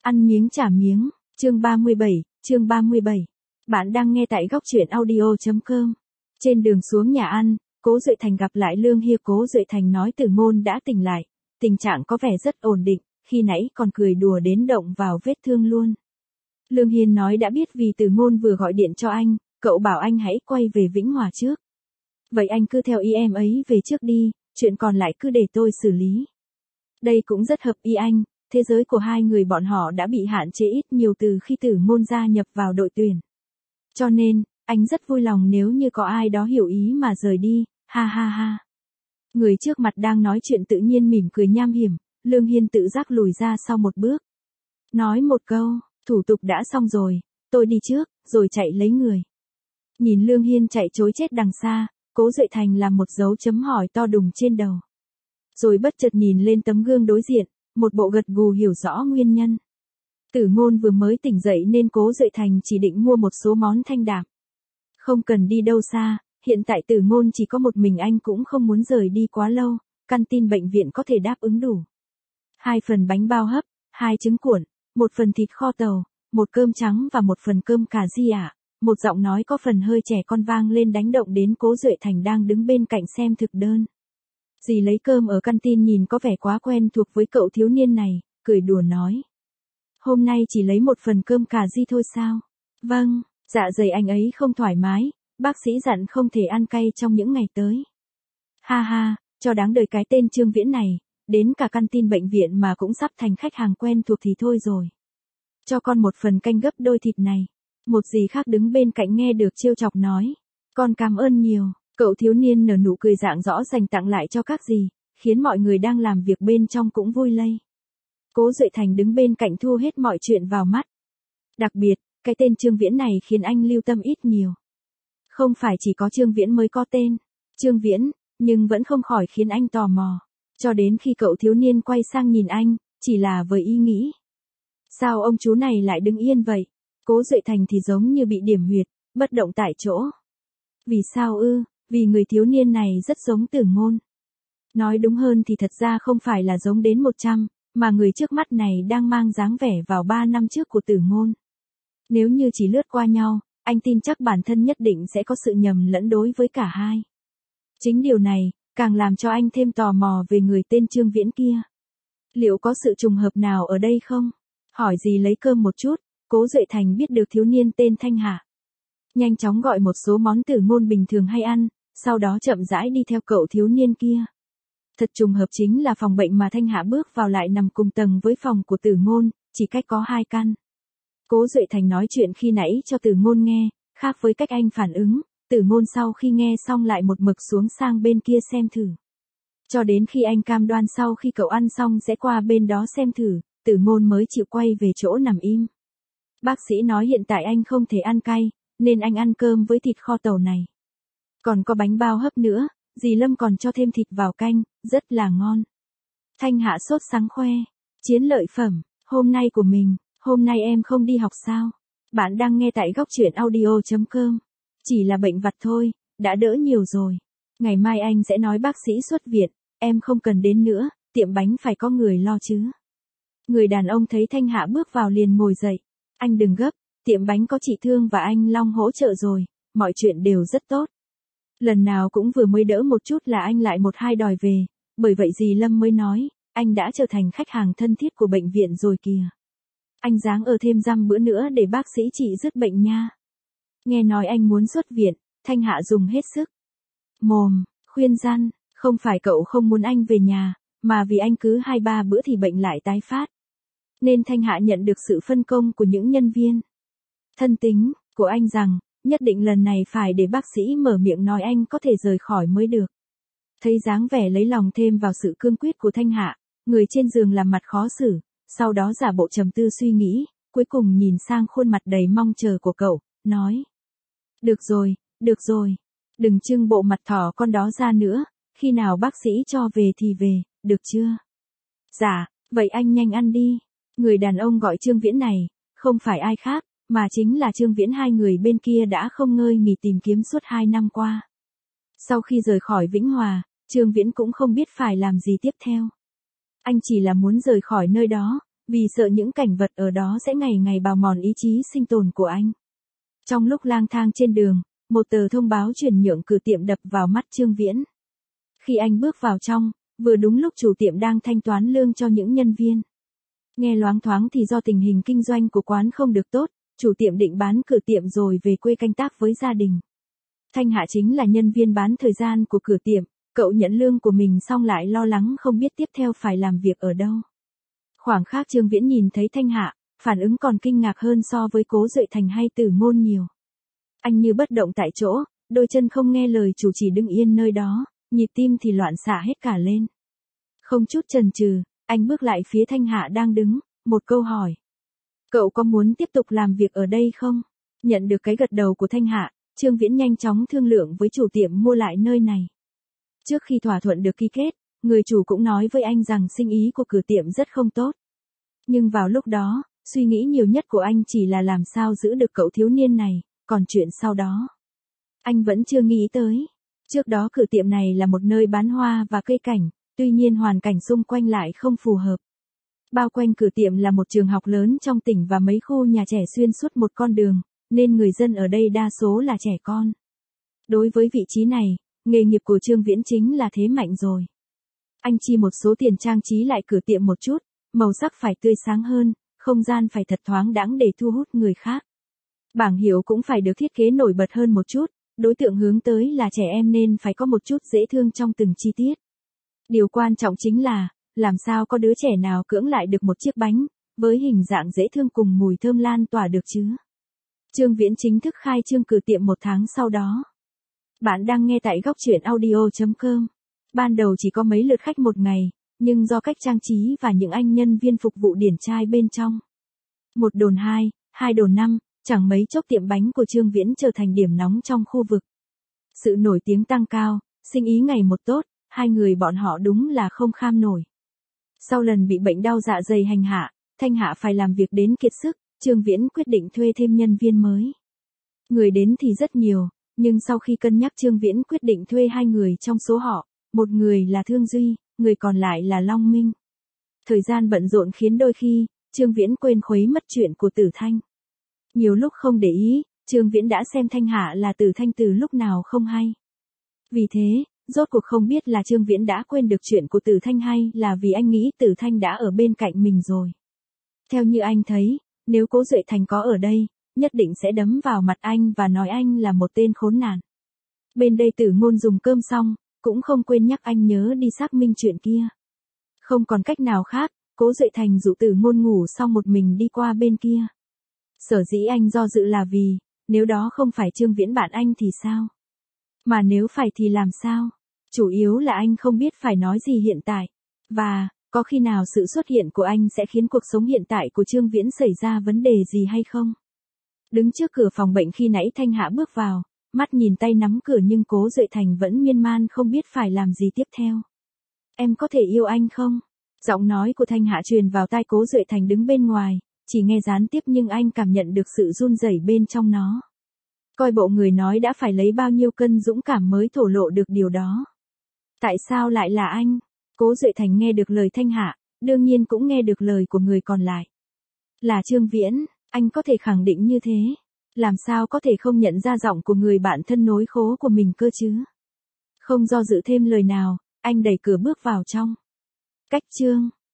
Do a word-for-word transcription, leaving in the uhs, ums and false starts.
Ăn miếng trả miếng, chương ba mươi bảy, chương ba mươi bảy. Bạn đang nghe tại góc truyện audio.com. Trên đường xuống nhà ăn, Cố Duệ Thành gặp lại Lương Hiên. Cố Duệ Thành nói Tử Ngôn đã tỉnh lại, tình trạng có vẻ rất ổn định, khi nãy còn cười đùa đến động vào vết thương luôn. Lương Hiên nói đã biết vì Tử Ngôn vừa gọi điện cho anh, cậu bảo anh hãy quay về Vĩnh Hòa trước. Vậy anh cứ theo ý em ấy về trước đi, chuyện còn lại cứ để tôi xử lý. Đây cũng rất hợp ý anh, thế giới của hai người bọn họ đã bị hạn chế ít nhiều từ khi Tử Ngôn gia nhập vào đội tuyển. Cho nên, anh rất vui lòng nếu như có ai đó hiểu ý mà rời đi, ha ha ha. Người trước mặt đang nói chuyện tự nhiên mỉm cười nham hiểm, Lương Hiên tự giác lùi ra sau một bước. Nói một câu, thủ tục đã xong rồi, tôi đi trước, rồi chạy lấy người. Nhìn Lương Hiên chạy trối chết đằng xa, Cố Duệ Thành làm một dấu chấm hỏi to đùng trên đầu. Rồi bất chợt nhìn lên tấm gương đối diện, một bộ gật gù hiểu rõ nguyên nhân. Tử Ngôn vừa mới tỉnh dậy nên Cố Duệ Thành chỉ định mua một số món thanh đạm. Không cần đi đâu xa, hiện tại Tử Ngôn chỉ có một mình anh cũng không muốn rời đi quá lâu, căn tin bệnh viện có thể đáp ứng đủ. Hai phần bánh bao hấp, hai trứng cuộn, một phần thịt kho tàu, một cơm trắng và một phần cơm cà ri ạ. Một giọng nói có phần hơi trẻ con vang lên đánh động đến Cố Duệ Thành đang đứng bên cạnh xem thực đơn. Dì lấy cơm ở căn tin nhìn có vẻ quá quen thuộc với cậu thiếu niên này, cười đùa nói. Hôm nay chỉ lấy một phần cơm cà ri thôi sao? Vâng, dạ dày anh ấy không thoải mái, bác sĩ dặn không thể ăn cay trong những ngày tới. Ha ha, cho đáng đời cái tên Trương Viễn này, đến cả căn tin bệnh viện mà cũng sắp thành khách hàng quen thuộc thì thôi rồi. Cho con một phần canh gấp đôi thịt này. Một dì khác đứng bên cạnh nghe được trêu chọc nói. Con cảm ơn nhiều, cậu thiếu niên nở nụ cười rạng rõ dành tặng lại cho các dì, khiến mọi người đang làm việc bên trong cũng vui lây. Cố Duệ Thành đứng bên cạnh thu hết mọi chuyện vào mắt. Đặc biệt, cái tên Trương Viễn này khiến anh lưu tâm ít nhiều. Không phải chỉ có Trương Viễn mới có tên, Trương Viễn, nhưng vẫn không khỏi khiến anh tò mò. Cho đến khi cậu thiếu niên quay sang nhìn anh, chỉ là với ý nghĩ. Sao ông chú này lại đứng yên vậy? Cố Duệ Thành thì giống như bị điểm huyệt, bất động tại chỗ. Vì sao ư? Vì người thiếu niên này rất giống Tử Ngôn. Nói đúng hơn thì thật ra không phải là giống đến một trăm, mà người trước mắt này đang mang dáng vẻ vào ba năm trước của Tử Ngôn. Nếu như chỉ lướt qua nhau, anh tin chắc bản thân nhất định sẽ có sự nhầm lẫn đối với cả hai. Chính điều này, càng làm cho anh thêm tò mò về người tên Trương Viễn kia. Liệu có sự trùng hợp nào ở đây không? Hỏi gì lấy cơm một chút. Cố Duệ Thành biết được thiếu niên tên Thanh Hạ. Nhanh chóng gọi một số món Tử Ngôn bình thường hay ăn, sau đó chậm rãi đi theo cậu thiếu niên kia. Thật trùng hợp chính là phòng bệnh mà Thanh Hạ bước vào lại nằm cùng tầng với phòng của Tử Ngôn, chỉ cách có hai căn. Cố Duệ Thành nói chuyện khi nãy cho Tử Ngôn nghe, khác với cách anh phản ứng, Tử Ngôn sau khi nghe xong lại một mực xuống sang bên kia xem thử. Cho đến khi anh cam đoan sau khi cậu ăn xong sẽ qua bên đó xem thử, Tử Ngôn mới chịu quay về chỗ nằm im. Bác sĩ nói hiện tại anh không thể ăn cay, nên anh ăn cơm với thịt kho tàu này. Còn có bánh bao hấp nữa, dì Lâm còn cho thêm thịt vào canh, rất là ngon. Thanh Hạ sốt sáng khoe, chiến lợi phẩm, hôm nay của mình, hôm nay em không đi học sao? Bạn đang nghe tại góc truyện audio.com. Chỉ là bệnh vặt thôi, đã đỡ nhiều rồi. Ngày mai anh sẽ nói bác sĩ xuất viện, em không cần đến nữa, tiệm bánh phải có người lo chứ. Người đàn ông thấy Thanh Hạ bước vào liền ngồi dậy. Anh đừng gấp, tiệm bánh có chị Thương và anh Long hỗ trợ rồi, mọi chuyện đều rất tốt. Lần nào cũng vừa mới đỡ một chút là anh lại một hai đòi về, bởi vậy dì Lâm mới nói, anh đã trở thành khách hàng thân thiết của bệnh viện rồi kìa. Anh ráng ở thêm dăm bữa nữa để bác sĩ trị dứt bệnh nha. Nghe nói anh muốn xuất viện, Thanh Hạ dùng hết sức. Mồm, khuyên răn, không phải cậu không muốn anh về nhà, mà vì anh cứ hai ba bữa thì bệnh lại tái phát. Nên Thanh Hạ nhận được sự phân công của những nhân viên thân tín của anh rằng, nhất định lần này phải để bác sĩ mở miệng nói anh có thể rời khỏi mới được. Thấy dáng vẻ lấy lòng thêm vào sự cương quyết của Thanh Hạ, người trên giường làm mặt khó xử, sau đó giả bộ trầm tư suy nghĩ, cuối cùng nhìn sang khuôn mặt đầy mong chờ của cậu, nói. Được rồi, được rồi, đừng trưng bộ mặt thỏ con đó ra nữa, khi nào bác sĩ cho về thì về, được chưa? Dạ, vậy anh nhanh ăn đi. Người đàn ông gọi Trương Viễn này, không phải ai khác, mà chính là Trương Viễn hai người bên kia đã không ngơi nghỉ tìm kiếm suốt hai năm qua. Sau khi rời khỏi Vĩnh Hòa, Trương Viễn cũng không biết phải làm gì tiếp theo. Anh chỉ là muốn rời khỏi nơi đó, vì sợ những cảnh vật ở đó sẽ ngày ngày bào mòn ý chí sinh tồn của anh. Trong lúc lang thang trên đường, một tờ thông báo chuyển nhượng cửa tiệm đập vào mắt Trương Viễn. Khi anh bước vào trong, vừa đúng lúc chủ tiệm đang thanh toán lương cho những nhân viên. Nghe loáng thoáng thì do tình hình kinh doanh của quán không được tốt, chủ tiệm định bán cửa tiệm rồi về quê canh tác với gia đình. Thanh Hạ chính là nhân viên bán thời gian của cửa tiệm, cậu nhận lương của mình xong lại lo lắng không biết tiếp theo phải làm việc ở đâu. Khoảng khắc Trương Viễn nhìn thấy Thanh Hạ, phản ứng còn kinh ngạc hơn so với Cố Duệ Thành hay Tử Ngôn nhiều. Anh như bất động tại chỗ, đôi chân không nghe lời chủ chỉ đứng yên nơi đó, nhịp tim thì loạn xạ hết cả lên. Không chút chần chừ, anh bước lại phía Thanh Hạ đang đứng, một câu hỏi. Cậu có muốn tiếp tục làm việc ở đây không? Nhận được cái gật đầu của Thanh Hạ, Trương Viễn nhanh chóng thương lượng với chủ tiệm mua lại nơi này. Trước khi thỏa thuận được ký kết, người chủ cũng nói với anh rằng sinh ý của cửa tiệm rất không tốt. Nhưng vào lúc đó, suy nghĩ nhiều nhất của anh chỉ là làm sao giữ được cậu thiếu niên này, còn chuyện sau đó, anh vẫn chưa nghĩ tới. Trước đó cửa tiệm này là một nơi bán hoa và cây cảnh, tuy nhiên hoàn cảnh xung quanh lại không phù hợp. Bao quanh cửa tiệm là một trường học lớn trong tỉnh và mấy khu nhà trẻ xuyên suốt một con đường, nên người dân ở đây đa số là trẻ con. Đối với vị trí này, nghề nghiệp của Trương Viễn chính là thế mạnh rồi. Anh chi một số tiền trang trí lại cửa tiệm một chút, màu sắc phải tươi sáng hơn, không gian phải thật thoáng đãng để thu hút người khác. Bảng hiệu cũng phải được thiết kế nổi bật hơn một chút, đối tượng hướng tới là trẻ em nên phải có một chút dễ thương trong từng chi tiết. Điều quan trọng chính là, làm sao có đứa trẻ nào cưỡng lại được một chiếc bánh, với hình dạng dễ thương cùng mùi thơm lan tỏa được chứ. Trương Viễn chính thức khai trương cửa tiệm một tháng sau đó. Bạn đang nghe tại góc truyện audio chấm com. Ban đầu chỉ có mấy lượt khách một ngày, nhưng do cách trang trí và những anh nhân viên phục vụ điển trai bên trong. Một đồn hai, hai đồn năm, chẳng mấy chốc tiệm bánh của Trương Viễn trở thành điểm nóng trong khu vực. Sự nổi tiếng tăng cao, sinh ý ngày một tốt, hai người bọn họ đúng là không kham nổi. Sau lần bị bệnh đau dạ dày hành hạ, Thanh Hạ phải làm việc đến kiệt sức, Trương Viễn quyết định thuê thêm nhân viên mới. Người đến thì rất nhiều, nhưng sau khi cân nhắc Trương Viễn quyết định thuê hai người trong số họ, một người là Thương Duy, người còn lại là Long Minh. Thời gian bận rộn khiến đôi khi, Trương Viễn quên khuấy mất chuyện của Tử Thanh. Nhiều lúc không để ý, Trương Viễn đã xem Thanh Hạ là Tử Thanh từ lúc nào không hay. Vì thế, rốt cuộc không biết là Trương Viễn đã quên được chuyện của Tử Thanh hay là vì anh nghĩ Tử Thanh đã ở bên cạnh mình rồi. Theo như anh thấy, nếu Cố Duệ Thành có ở đây, nhất định sẽ đấm vào mặt anh và nói anh là một tên khốn nạn. Bên đây Tử Ngôn dùng cơm xong, cũng không quên nhắc anh nhớ đi xác minh chuyện kia. Không còn cách nào khác, Cố Duệ Thành dụ Tử Ngôn ngủ xong một mình đi qua bên kia. Sở dĩ anh do dự là vì, nếu đó không phải Trương Viễn bạn anh thì sao? Mà nếu phải thì làm sao? Chủ yếu là anh không biết phải nói gì hiện tại. Và, có khi nào sự xuất hiện của anh sẽ khiến cuộc sống hiện tại của Trương Viễn xảy ra vấn đề gì hay không? Đứng trước cửa phòng bệnh khi nãy Thanh Hạ bước vào, mắt nhìn tay nắm cửa nhưng Cố Duệ Thành vẫn miên man không biết phải làm gì tiếp theo. Em có thể yêu anh không? Giọng nói của Thanh Hạ truyền vào tai Cố Duệ Thành đứng bên ngoài, chỉ nghe gián tiếp nhưng anh cảm nhận được sự run rẩy bên trong nó. Coi bộ người nói đã phải lấy bao nhiêu cân dũng cảm mới thổ lộ được điều đó. Tại sao lại là anh? Cố Duệ Thành nghe được lời Thanh Hạ, đương nhiên cũng nghe được lời của người còn lại. Là Trương Viễn, anh có thể khẳng định như thế. Làm sao có thể không nhận ra giọng của người bạn thân nối khố của mình cơ chứ? Không do dự thêm lời nào, anh đẩy cửa bước vào trong. Cách chương